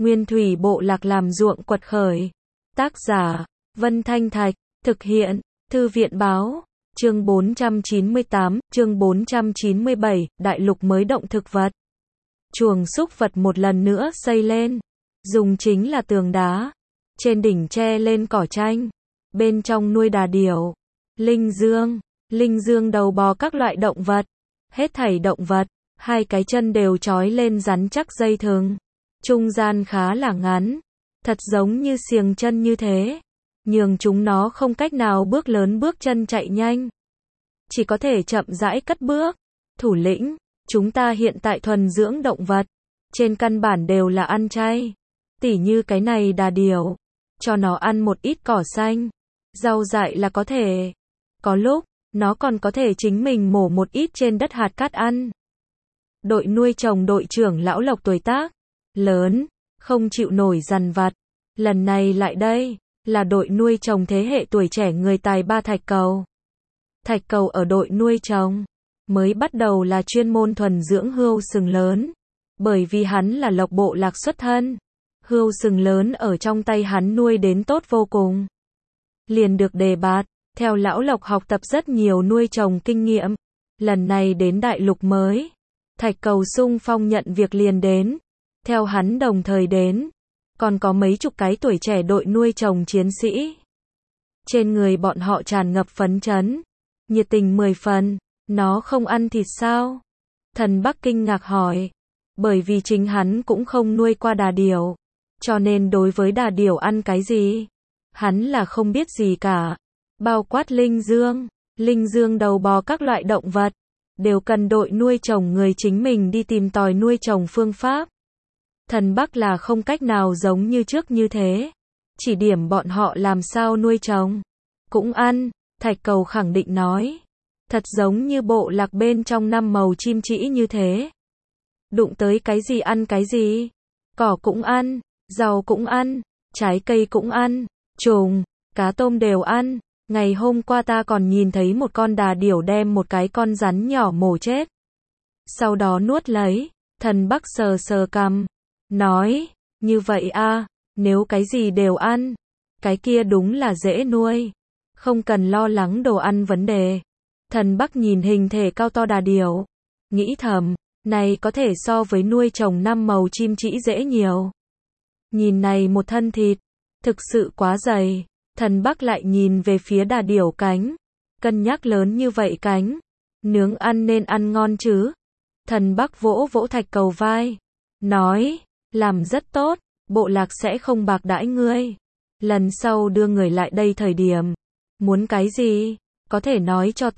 Nguyên thủy bộ lạc làm ruộng quật khởi. Tác giả, Vân Thanh Thạch, thực hiện, Thư viện báo, chương 498, chương 497, đại lục mới động thực vật. Chuồng súc vật một lần nữa xây lên, dùng chính là tường đá, trên đỉnh tre lên cỏ tranh, bên trong nuôi đà điểu, linh dương đầu bò các loại động vật, hết thảy động vật, hai cái chân đều trói lên rắn chắc dây thừng, trung gian khá là ngắn, thật giống như xiềng chân như thế, nhường chúng nó không cách nào bước lớn bước chân chạy nhanh, chỉ có thể chậm rãi cất bước. Thủ lĩnh, chúng ta hiện tại thuần dưỡng động vật, trên căn bản đều là ăn chay, tỉ như cái này đà điểu, cho nó ăn một ít cỏ xanh, rau dại là có thể, có lúc, nó còn có thể chính mình mổ một ít trên đất hạt cát ăn. Đội nuôi trồng đội trưởng lão Lộc tuổi tác lớn, không chịu nổi dằn vặt, lần này lại đây, là đội nuôi trồng thế hệ tuổi trẻ người tài ba Thạch Cầu. Thạch Cầu ở đội nuôi trồng, mới bắt đầu là chuyên môn thuần dưỡng hươu sừng lớn, bởi vì hắn là Lộc bộ lạc xuất thân, hươu sừng lớn ở trong tay hắn nuôi đến tốt vô cùng. Liền được đề bạt, theo lão Lộc học tập rất nhiều nuôi trồng kinh nghiệm, lần này đến đại lục mới, Thạch Cầu xung phong nhận việc liền đến, theo hắn đồng thời đến, còn có mấy chục cái tuổi trẻ đội nuôi trồng chiến sĩ. Trên người bọn họ tràn ngập phấn chấn, nhiệt tình 10 phần, nó không ăn thịt sao? Thần Bắc kinh ngạc hỏi, bởi vì chính hắn cũng không nuôi qua đà điểu, cho nên đối với đà điểu ăn cái gì, hắn là không biết gì cả, bao quát linh dương đầu bò các loại động vật, đều cần đội nuôi trồng người chính mình đi tìm tòi nuôi trồng phương pháp. Thần Bắc là không cách nào giống như trước như thế, chỉ điểm bọn họ làm sao nuôi trồng, cũng ăn, Thạch Cầu khẳng định nói, thật giống như bộ lạc bên trong 5 màu chim chỉ như thế. Đụng tới cái gì ăn cái gì, cỏ cũng ăn, rau cũng ăn, trái cây cũng ăn, trùng, cá tôm đều ăn. Ngày hôm qua ta còn nhìn thấy một con đà điểu đem một cái con rắn nhỏ mổ chết, sau đó nuốt lấy. Thần Bắc sờ sờ cằm, nói, như vậy a, nếu cái gì đều ăn, cái kia đúng là dễ nuôi, không cần lo lắng đồ ăn vấn đề. Thần Bắc nhìn hình thể cao to đà điểu, nghĩ thầm, này có thể so với nuôi trồng 5 màu chim chỉ dễ nhiều. Nhìn này một thân thịt, thực sự quá dày. Thần Bắc lại nhìn về phía đà điểu cánh, cân nhắc lớn như vậy cánh, nướng ăn nên ăn ngon chứ. Thần Bắc vỗ vỗ Thạch Cầu vai, nói, làm rất tốt, bộ lạc sẽ không bạc đãi ngươi. Lần sau đưa người lại đây thời điểm, muốn cái gì, có thể nói cho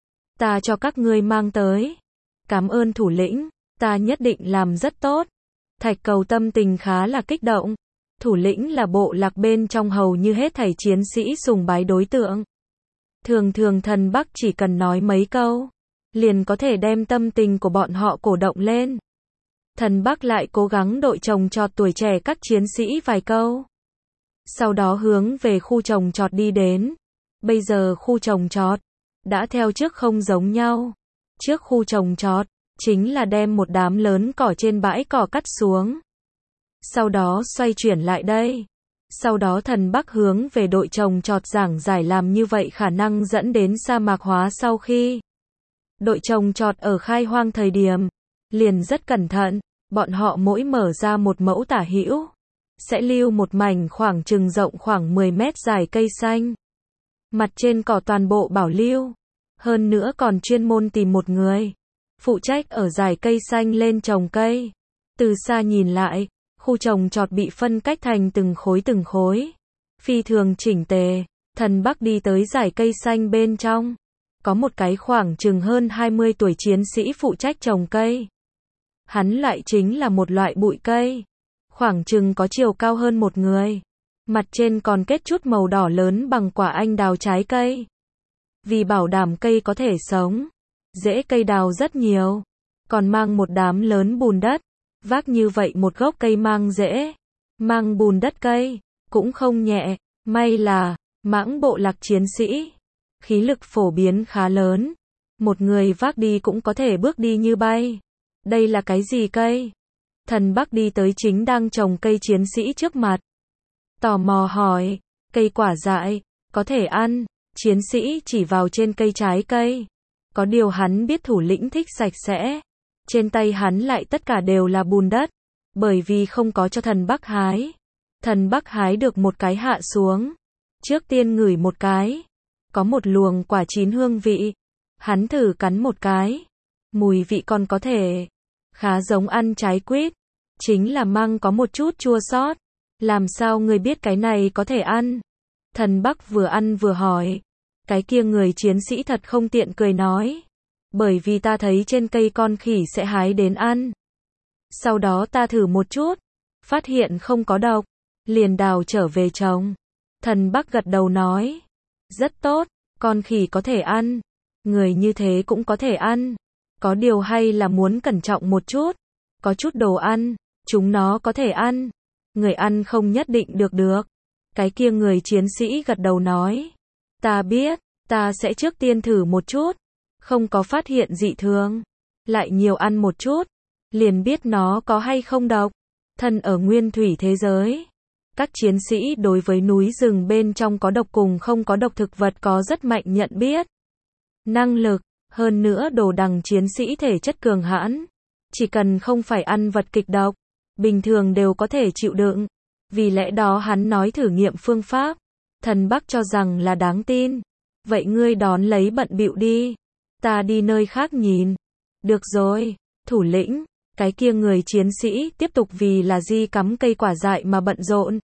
ta cho các ngươi mang tới. Cảm ơn thủ lĩnh, ta nhất định làm rất tốt. Thạch Cầu tâm tình khá là kích động. Thủ lĩnh là bộ lạc bên trong hầu như hết thảy chiến sĩ sùng bái đối tượng. Thường thường Thần Bắc chỉ cần nói mấy câu, liền có thể đem tâm tình của bọn họ cổ động lên. Thần Bắc lại cố gắng đội trồng trọt tuổi trẻ các chiến sĩ vài câu. Sau đó hướng về khu trồng trọt đi đến. Bây giờ khu trồng trọt đã theo trước không giống nhau. Trước khu trồng trọt chính là đem một đám lớn cỏ trên bãi cỏ cắt xuống, sau đó xoay chuyển lại đây. Sau đó Thần Bắc hướng về đội trồng trọt giảng giải làm như vậy khả năng dẫn đến sa mạc hóa. Sau khi đội trồng trọt ở khai hoang thời điểm, liền rất cẩn thận, bọn họ mỗi mở ra một mẫu tả hữu, sẽ lưu một mảnh khoảng chừng rộng khoảng 10 mét dài cây xanh. Mặt trên cỏ toàn bộ bảo lưu, hơn nữa còn chuyên môn tìm một người, phụ trách ở dải cây xanh lên trồng cây. Từ xa nhìn lại, khu trồng trọt bị phân cách thành từng khối, phi thường chỉnh tề. Thần Bắc đi tới dải cây xanh bên trong, có một cái khoảng chừng hơn 20 tuổi chiến sĩ phụ trách trồng cây. Hắn lại chính là một loại bụi cây, khoảng chừng có chiều cao hơn một người, mặt trên còn kết chút màu đỏ lớn bằng quả anh đào trái cây. Vì bảo đảm cây có thể sống, rễ cây đào rất nhiều, còn mang một đám lớn bùn đất. Vác như vậy một gốc cây mang rễ, mang bùn đất cây, cũng không nhẹ. May là, mãng bộ lạc chiến sĩ, khí lực phổ biến khá lớn, một người vác đi cũng có thể bước đi như bay. Đây là cái gì cây? Thần Bắc đi tới chính đang trồng cây chiến sĩ trước mặt. Tò mò hỏi, cây quả dại, có thể ăn? Chiến sĩ chỉ vào trên cây trái cây. Có điều hắn biết thủ lĩnh thích sạch sẽ. Trên tay hắn lại tất cả đều là bùn đất. Bởi vì không có cho thần Bắc hái. Thần Bắc hái được một cái hạ xuống. Trước tiên ngửi một cái. Có một luồng quả chín hương vị. Hắn thử cắn một cái. Mùi vị còn có thể. Khá giống ăn trái quýt. Chính là măng có một chút chua xót. Làm sao người biết cái này có thể ăn? Thần Bắc vừa ăn vừa hỏi. Cái kia người chiến sĩ thật không tiện cười nói. Bởi vì ta thấy trên cây con khỉ sẽ hái đến ăn. Sau đó ta thử một chút. Phát hiện không có độc. Liền đào trở về trồng. Thần Bắc gật đầu nói. Rất tốt, con khỉ có thể ăn. Người như thế cũng có thể ăn. Có điều hay là muốn cẩn trọng một chút. Có chút đồ ăn, chúng nó có thể ăn. Người ăn không nhất định được. Cái kia người chiến sĩ gật đầu nói. Ta biết, ta sẽ trước tiên thử một chút. Không có phát hiện dị thường. Lại nhiều ăn một chút. Liền biết nó có hay không độc. Thân ở nguyên thủy thế giới. Các chiến sĩ đối với núi rừng bên trong có độc cùng không có độc thực vật có rất mạnh nhận biết. Năng lực, hơn nữa đồ đằng chiến sĩ thể chất cường hãn. Chỉ cần không phải ăn vật kịch độc, bình thường đều có thể chịu đựng. Vì lẽ đó hắn nói thử nghiệm phương pháp. Thần Bắc cho rằng là đáng tin. Vậy ngươi đón lấy bận bịu đi. Ta đi nơi khác nhìn. Được rồi, thủ lĩnh. Cái kia người chiến sĩ tiếp tục vì là di cắm cây quả dại mà bận rộn.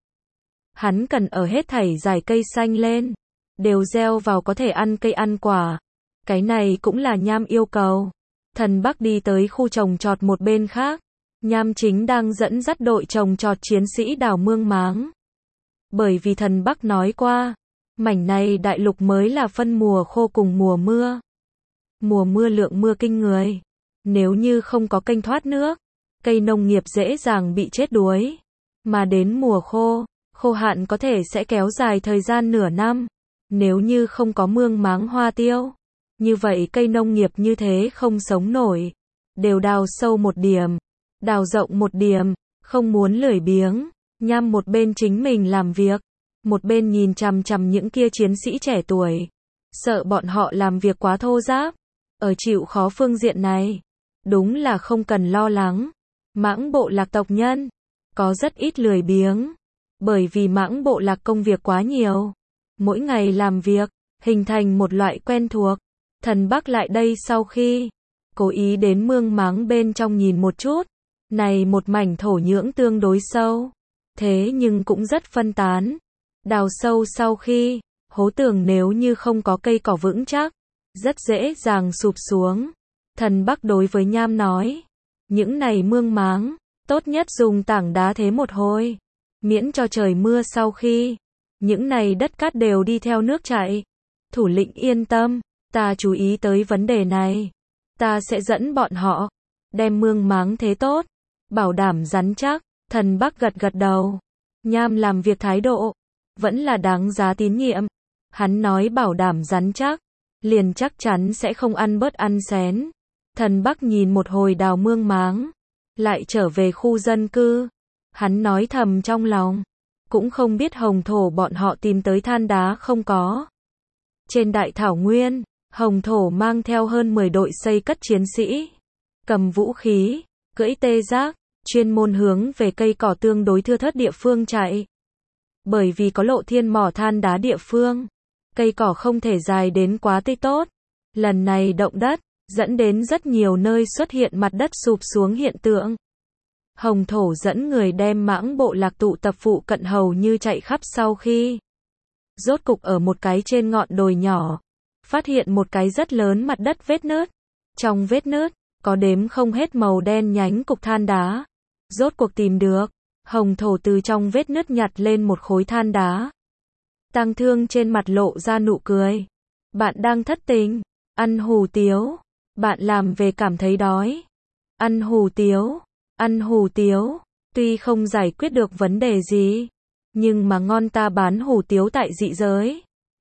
Hắn cần ở hết thảy giải cây xanh lên. Đều gieo vào có thể ăn cây ăn quả. Cái này cũng là Nham yêu cầu. Thần Bắc đi tới khu trồng trọt một bên khác. Nham chính đang dẫn dắt đội trồng trọt chiến sĩ đào mương máng. Bởi vì thần Bắc nói qua, mảnh này đại lục mới là phân mùa khô cùng mùa mưa. Mùa mưa lượng mưa kinh người. Nếu như không có kênh thoát nước, cây nông nghiệp dễ dàng bị chết đuối. Mà đến mùa khô, khô hạn có thể sẽ kéo dài thời gian nửa năm. Nếu như không có mương máng hoa tiêu, như vậy cây nông nghiệp như thế không sống nổi. Đều đào sâu một điểm, đào rộng một điểm, không muốn lười biếng. Nham một bên chính mình làm việc, một bên nhìn chằm chằm những kia chiến sĩ trẻ tuổi. Sợ bọn họ làm việc quá thô ráp. Ở chịu khó phương diện này, đúng là không cần lo lắng. Mãng bộ lạc tộc nhân, có rất ít lười biếng. Bởi vì mãng bộ lạc công việc quá nhiều. Mỗi ngày làm việc, hình thành một loại quen thuộc. Thần Bắc lại đây sau khi cố ý đến mương máng bên trong nhìn một chút. Này một mảnh thổ nhưỡng tương đối sâu. Thế nhưng cũng rất phân tán. Đào sâu sau khi, hố tường nếu như không có cây cỏ vững chắc, rất dễ dàng sụp xuống. Thần Bắc đối với Nham nói. Những này mương máng, tốt nhất dùng tảng đá thế một hồi. Miễn cho trời mưa sau khi. Những này đất cát đều đi theo nước chảy. Thủ lĩnh yên tâm, ta chú ý tới vấn đề này. Ta sẽ dẫn bọn họ, đem mương máng thế tốt, bảo đảm rắn chắc. Thần Bắc gật đầu. Nham làm việc thái độ, vẫn là đáng giá tín nhiệm. Hắn nói bảo đảm rắn chắc, liền chắc chắn sẽ không ăn bớt ăn xén. Thần Bắc nhìn một hồi đào mương máng, lại trở về khu dân cư. Hắn nói thầm trong lòng, cũng không biết hồng thổ bọn họ tìm tới than đá không có. Trên đại thảo nguyên, hồng thổ mang theo hơn 10 đội xây cất chiến sĩ, cầm vũ khí, cưỡi tê giác, chuyên môn hướng về cây cỏ tương đối thưa thớt địa phương chạy. Bởi vì có lộ thiên mỏ than đá địa phương, cây cỏ không thể dài đến quá tươi tốt. Lần này động đất, dẫn đến rất nhiều nơi xuất hiện mặt đất sụp xuống hiện tượng. Hồng thổ dẫn người đem mãng bộ lạc tụ tập phụ cận hầu như chạy khắp sau khi. Rốt cục ở một cái trên ngọn đồi nhỏ, phát hiện một cái rất lớn mặt đất vết nứt. Trong vết nứt, có đếm không hết màu đen nhánh cục than đá. Rốt cuộc tìm được, hồng thổ từ trong vết nứt nhặt lên một khối than đá. Tang Thương trên mặt lộ ra nụ cười. Bạn đang thất tình, ăn hủ tiếu. Bạn làm về cảm thấy đói. Ăn hủ tiếu, ăn hủ tiếu. Tuy không giải quyết được vấn đề gì, nhưng mà ngon, ta bán hủ tiếu tại dị giới.